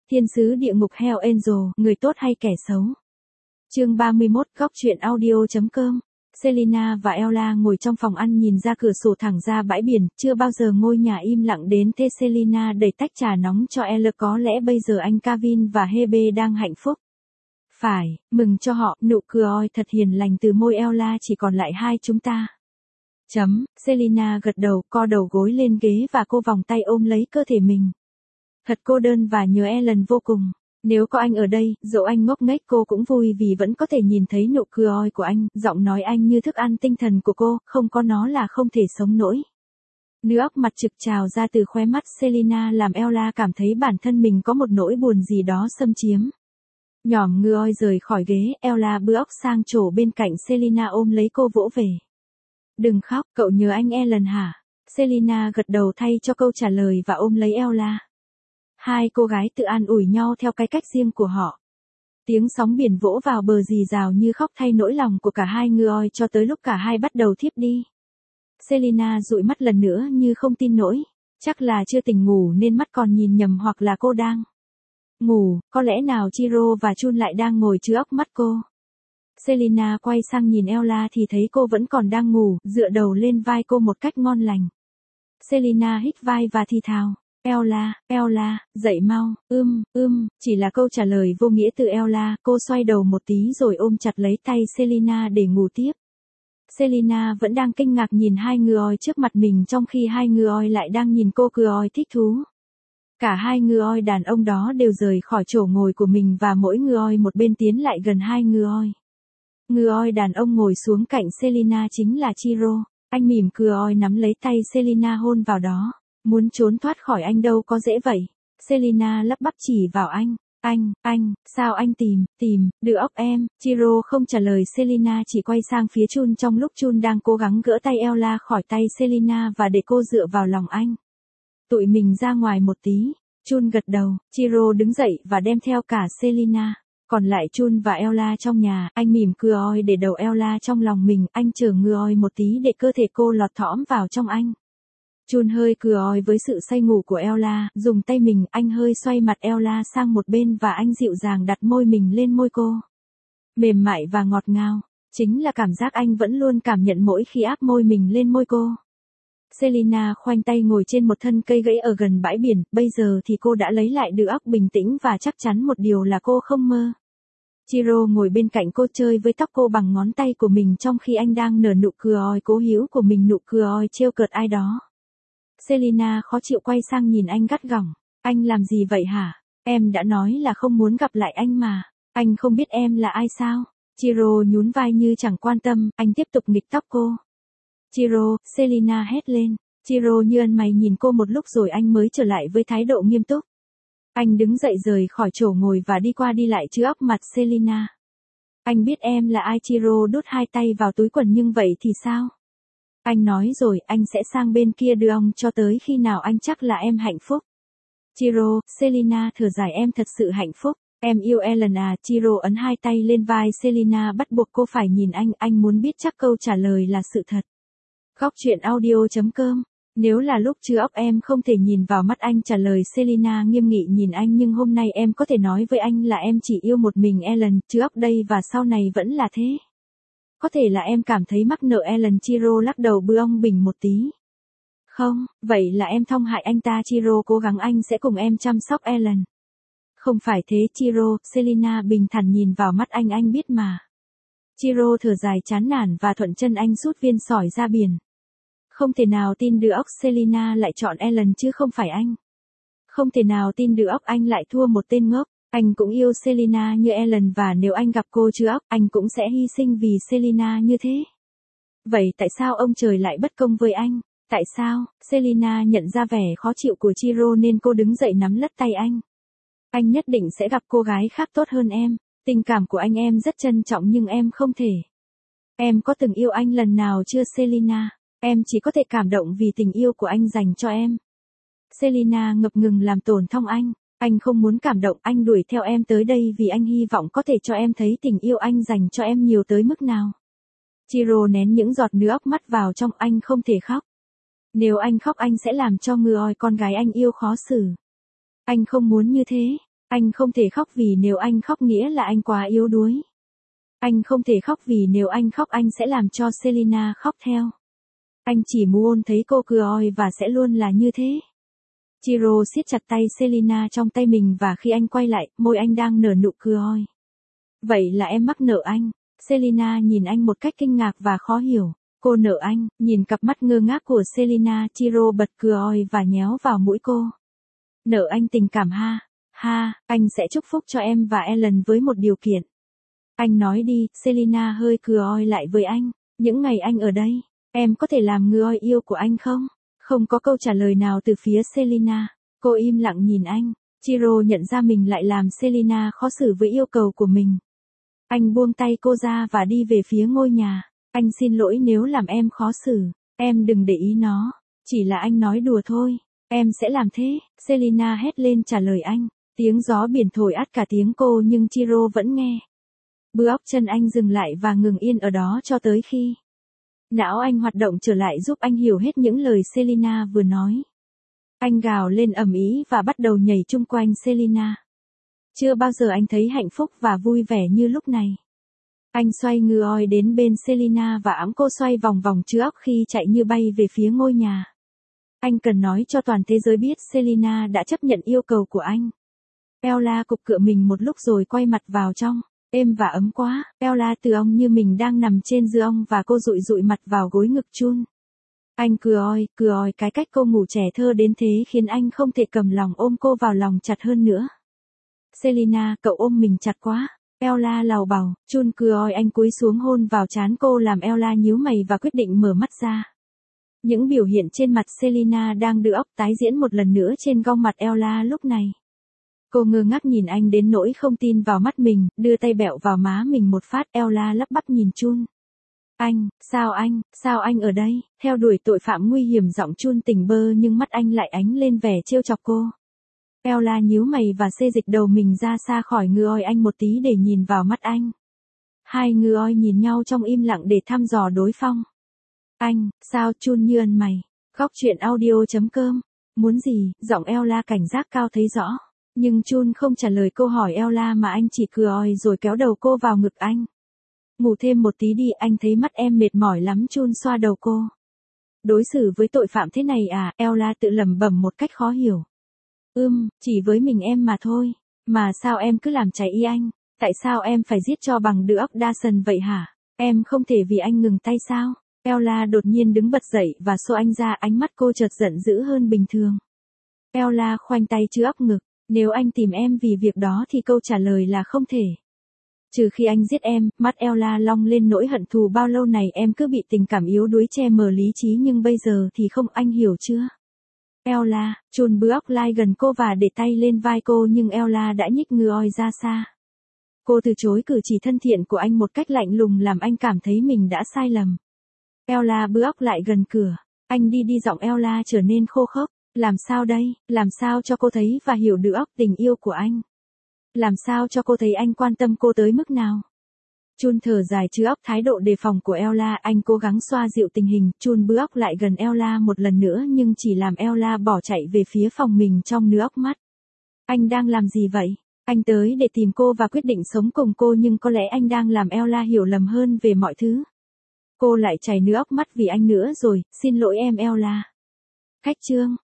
Thiên sứ địa ngục Hell Angel, người tốt hay kẻ xấu? Chương 31, góc truyện audio.com. Selina và Ella ngồi trong phòng ăn nhìn ra cửa sổ thẳng ra bãi biển, chưa bao giờ ngôi nhà im lặng đến thế. Selina đẩy tách trà nóng cho Ella, có lẽ bây giờ anh Kevin và Hebe đang hạnh phúc. Phải, mừng cho họ, nụ cười thật hiền lành từ môi Ella, chỉ còn lại hai chúng ta. Selina gật đầu, co đầu gối lên ghế và cô vòng tay ôm lấy cơ thể mình. Thật cô đơn và nhớ Ellen vô cùng. Nếu có anh ở đây, dẫu anh ngốc nghếch cô cũng vui vì vẫn có thể nhìn thấy nụ cười của anh, giọng nói anh như thức ăn tinh thần của cô, không có nó là không thể sống nổi. Nước óc mặt trực trào ra từ khóe mắt Selina làm Ella cảm thấy bản thân mình có một nỗi buồn gì đó xâm chiếm. Nhỏm người rời khỏi ghế, Ella bưa óc sang chỗ bên cạnh Selina ôm lấy cô vỗ về. Đừng khóc, cậu nhớ anh Ellen hả? Selina gật đầu thay cho câu trả lời và ôm lấy Ella. Hai cô gái tự an ủi nhau theo cái cách riêng của họ. Tiếng sóng biển vỗ vào bờ rì rào như khóc thay nỗi lòng của cả hai người cho tới lúc cả hai bắt đầu thiếp đi. Selina dụi mắt lần nữa như không tin nổi. Chắc là chưa tỉnh ngủ nên mắt còn nhìn nhầm, hoặc là cô đang ngủ, có lẽ nào Chiro và Chun lại đang ngồi chứa óc mắt cô. Selina quay sang nhìn Ella thì thấy cô vẫn còn đang ngủ, dựa đầu lên vai cô một cách ngon lành. Selina hít vai và thì thào. Ella, dậy mau, chỉ là câu trả lời vô nghĩa từ Ella. Cô xoay đầu một tí rồi ôm chặt lấy tay Selina để ngủ tiếp. Selina vẫn đang kinh ngạc nhìn hai người trước mặt mình, trong khi hai người lại đang nhìn cô cười thích thú. Cả hai người đàn ông đó đều rời khỏi chỗ ngồi của mình và mỗi người một bên tiến lại gần hai người. Người đàn ông ngồi xuống cạnh Selina chính là Chiro. Anh mỉm cười nắm lấy tay Selina hôn vào đó. Muốn trốn thoát khỏi anh đâu có dễ vậy. Selina lắp bắp chỉ vào anh. Anh, sao anh tìm, đưa óc em. Chiro không trả lời Selina, chỉ quay sang phía Chun trong lúc Chun đang cố gắng gỡ tay Ella khỏi tay Selina và để cô dựa vào lòng anh. Tụi mình ra ngoài một tí. Chun gật đầu, Chiro đứng dậy và đem theo cả Selina. Còn lại Chun và Ella trong nhà, anh mỉm cười để đầu Ella trong lòng mình, anh chờ người một tí để cơ thể cô lọt thõm vào trong anh. Chun hơi cười với sự say ngủ của Ella, dùng tay mình, anh hơi xoay mặt Ella sang một bên và anh dịu dàng đặt môi mình lên môi cô. Mềm mại và ngọt ngào, chính là cảm giác anh vẫn luôn cảm nhận mỗi khi áp môi mình lên môi cô. Selina khoanh tay ngồi trên một thân cây gãy ở gần bãi biển, bây giờ thì cô đã lấy lại được óc bình tĩnh và chắc chắn một điều là cô không mơ. Chiro ngồi bên cạnh cô chơi với tóc cô bằng ngón tay của mình trong khi anh đang nở nụ cười cố hữu của mình, nụ cười trêu cợt ai đó. Selina khó chịu quay sang nhìn anh gắt gỏng. Anh làm gì vậy hả? Em đã nói là không muốn gặp lại anh mà. Anh không biết em là ai sao? Chiro nhún vai như chẳng quan tâm, anh tiếp tục nghịch tóc cô. Chiro, Selina hét lên. Chiro như ân mày nhìn cô một lúc rồi anh mới trở lại với thái độ nghiêm túc. Anh đứng dậy rời khỏi chỗ ngồi và đi qua đi lại chứa óc mặt Selina. Anh biết em là ai. Chiro đút hai tay vào túi quần, nhưng vậy thì sao? Anh nói rồi, anh sẽ sang bên kia đưa ông cho tới khi nào anh chắc là em hạnh phúc. Chiro, Selina thở dài, em thật sự hạnh phúc. Em yêu Ellen à? Chiro ấn hai tay lên vai Selina, bắt buộc cô phải nhìn anh muốn biết chắc câu trả lời là sự thật. Góc truyện audio.com. Nếu là lúc chưa óc em không thể nhìn vào mắt anh, trả lời Selina nghiêm nghị nhìn anh, nhưng hôm nay em có thể nói với anh là em chỉ yêu một mình Ellen, chứ óc đây và sau này vẫn là thế. Có thể là em cảm thấy mắc nợ Ellen. Chiro lắc đầu bư ông bình một tí. Không, vậy là em thong hại anh ta. Chiro cố gắng anh sẽ cùng em chăm sóc Ellen. Không phải thế Chiro. Selina bình thản nhìn vào mắt anh biết mà. Chiro thở dài chán nản và thuận chân anh rút viên sỏi ra biển. Không thể nào tin được óc Selina lại chọn Ellen chứ không phải anh. Không thể nào tin được óc anh lại thua một tên ngốc. Anh cũng yêu Selina như Ellen và nếu anh gặp cô chưa óc, anh cũng sẽ hy sinh vì Selina như thế. Vậy tại sao ông trời lại bất công với anh? Tại sao? Selina nhận ra vẻ khó chịu của Chiro nên cô đứng dậy nắm lất tay anh. Anh nhất định sẽ gặp cô gái khác tốt hơn em. Tình cảm của anh em rất trân trọng nhưng em không thể. Em có từng yêu anh lần nào chưa Selina? Em chỉ có thể cảm động vì tình yêu của anh dành cho em. Selina ngập ngừng làm tổn thương anh. Anh không muốn cảm động, anh đuổi theo em tới đây vì anh hy vọng có thể cho em thấy tình yêu anh dành cho em nhiều tới mức nào. Chiro nén những giọt nước óc mắt vào trong, anh không thể khóc. Nếu anh khóc anh sẽ làm cho người con gái anh yêu khó xử. Anh không muốn như thế. Anh không thể khóc vì nếu anh khóc nghĩa là anh quá yếu đuối. Anh không thể khóc vì nếu anh khóc anh sẽ làm cho Selina khóc theo. Anh chỉ muốn thấy cô cười và sẽ luôn là như thế. Chiro siết chặt tay Selina trong tay mình và khi anh quay lại, môi anh đang nở nụ cười. Vậy là em mắc nợ anh. Selina nhìn anh một cách kinh ngạc và khó hiểu. Cô nợ anh, nhìn cặp mắt ngơ ngác của Selina, Chiro bật cười và nhéo vào mũi cô. Nợ anh tình cảm ha. Ha, anh sẽ chúc phúc cho em và Ellen với một điều kiện. Anh nói đi, Selina hơi cười lại với anh. Những ngày anh ở đây, em có thể làm người yêu của anh không? Không có câu trả lời nào từ phía Selina. Cô im lặng nhìn anh. Chiro nhận ra mình lại làm Selina khó xử với yêu cầu của mình. Anh buông tay cô ra và đi về phía ngôi nhà. Anh xin lỗi nếu làm em khó xử. Em đừng để ý nó. Chỉ là anh nói đùa thôi. Em sẽ làm thế. Selina hét lên trả lời anh. Tiếng gió biển thổi át cả tiếng cô nhưng Chiro vẫn nghe. Bước chân anh dừng lại và ngừng yên ở đó cho tới khi não anh hoạt động trở lại giúp anh hiểu hết những lời Selina vừa nói. Anh gào lên ầm ĩ và bắt đầu nhảy chung quanh Selina. Chưa bao giờ anh thấy hạnh phúc và vui vẻ như lúc này. Anh xoay người đến bên Selina và ẵm cô xoay vòng vòng trước khi chạy như bay về phía ngôi nhà. Anh cần nói cho toàn thế giới biết Selina đã chấp nhận yêu cầu của anh. Ella cục cựa mình một lúc rồi quay mặt vào trong. Êm và ấm quá. Ella từ ong như mình đang nằm trên giường ong và cô dụi dụi mặt vào gối ngực Chun. Anh cười cái cách cô ngủ trẻ thơ đến thế khiến anh không thể cầm lòng ôm cô vào lòng chặt hơn nữa. Selina, cậu ôm mình chặt quá. Ella lào bào. Chun cười anh cúi xuống hôn vào trán cô làm Ella nhíu mày và quyết định mở mắt ra. Những biểu hiện trên mặt Selina đang đưa óc tái diễn một lần nữa trên gương mặt Ella lúc này. Cô ngơ ngác nhìn anh đến nỗi không tin vào mắt mình, đưa tay bẹo vào má mình một phát. Ella lắp bắp nhìn Chun. Sao anh ở đây? Theo đuổi tội phạm nguy hiểm giọng Chun tỉnh bơ nhưng mắt anh lại ánh lên vẻ trêu chọc cô. Ella nhíu mày và xê dịch đầu mình ra xa khỏi người anh một tí để nhìn vào mắt anh. Hai người nhìn nhau trong im lặng để thăm dò đối phương. Sao Chun như ân mày. Góc truyện audio.com. Muốn gì? Giọng Ella cảnh giác cao thấy rõ. Nhưng Chun không trả lời câu hỏi Ella mà anh chỉ cười rồi kéo đầu cô vào ngực anh. Ngủ thêm một tí đi, anh thấy mắt em mệt mỏi lắm. Chun xoa đầu cô. Đối xử với tội phạm thế này à? Ella tự lẩm bẩm một cách khó hiểu. Chỉ với mình em mà thôi. Mà sao em cứ làm cháy ý anh? Tại sao em phải giết cho bằng đứa óc Dawson vậy hả? Em không thể vì anh ngừng tay sao? Ella đột nhiên đứng bật dậy và xô anh ra, ánh mắt cô chợt giận dữ hơn bình thường. Ella khoanh tay trước óc ngực. Nếu anh tìm em vì việc đó thì câu trả lời là không thể. Trừ khi anh giết em. Mắt Ella long lên nỗi hận thù bao lâu này em cứ bị tình cảm yếu đuối che mờ lý trí nhưng bây giờ thì không, anh hiểu chưa? Ella, Chun bước lại gần cô và để tay lên vai cô nhưng Ella đã nhích người ra xa. Cô từ chối cử chỉ thân thiện của anh một cách lạnh lùng làm anh cảm thấy mình đã sai lầm. Ella bước lại gần cửa. Anh đi giọng Ella trở nên khô khốc. Làm sao đây? Làm sao cho cô thấy và hiểu được tình yêu của anh? Làm sao cho cô thấy anh quan tâm cô tới mức nào? Chun thở dài chứa óc thái độ đề phòng của Ella. Anh cố gắng xoa dịu tình hình. Chun bước lại gần Ella một lần nữa nhưng chỉ làm Ella bỏ chạy về phía phòng mình trong nước mắt. Anh đang làm gì vậy? Anh tới để tìm cô và quyết định sống cùng cô nhưng có lẽ anh đang làm Ella hiểu lầm hơn về mọi thứ. Cô lại chảy nước mắt vì anh nữa rồi. Xin lỗi em Ella. Khách chương.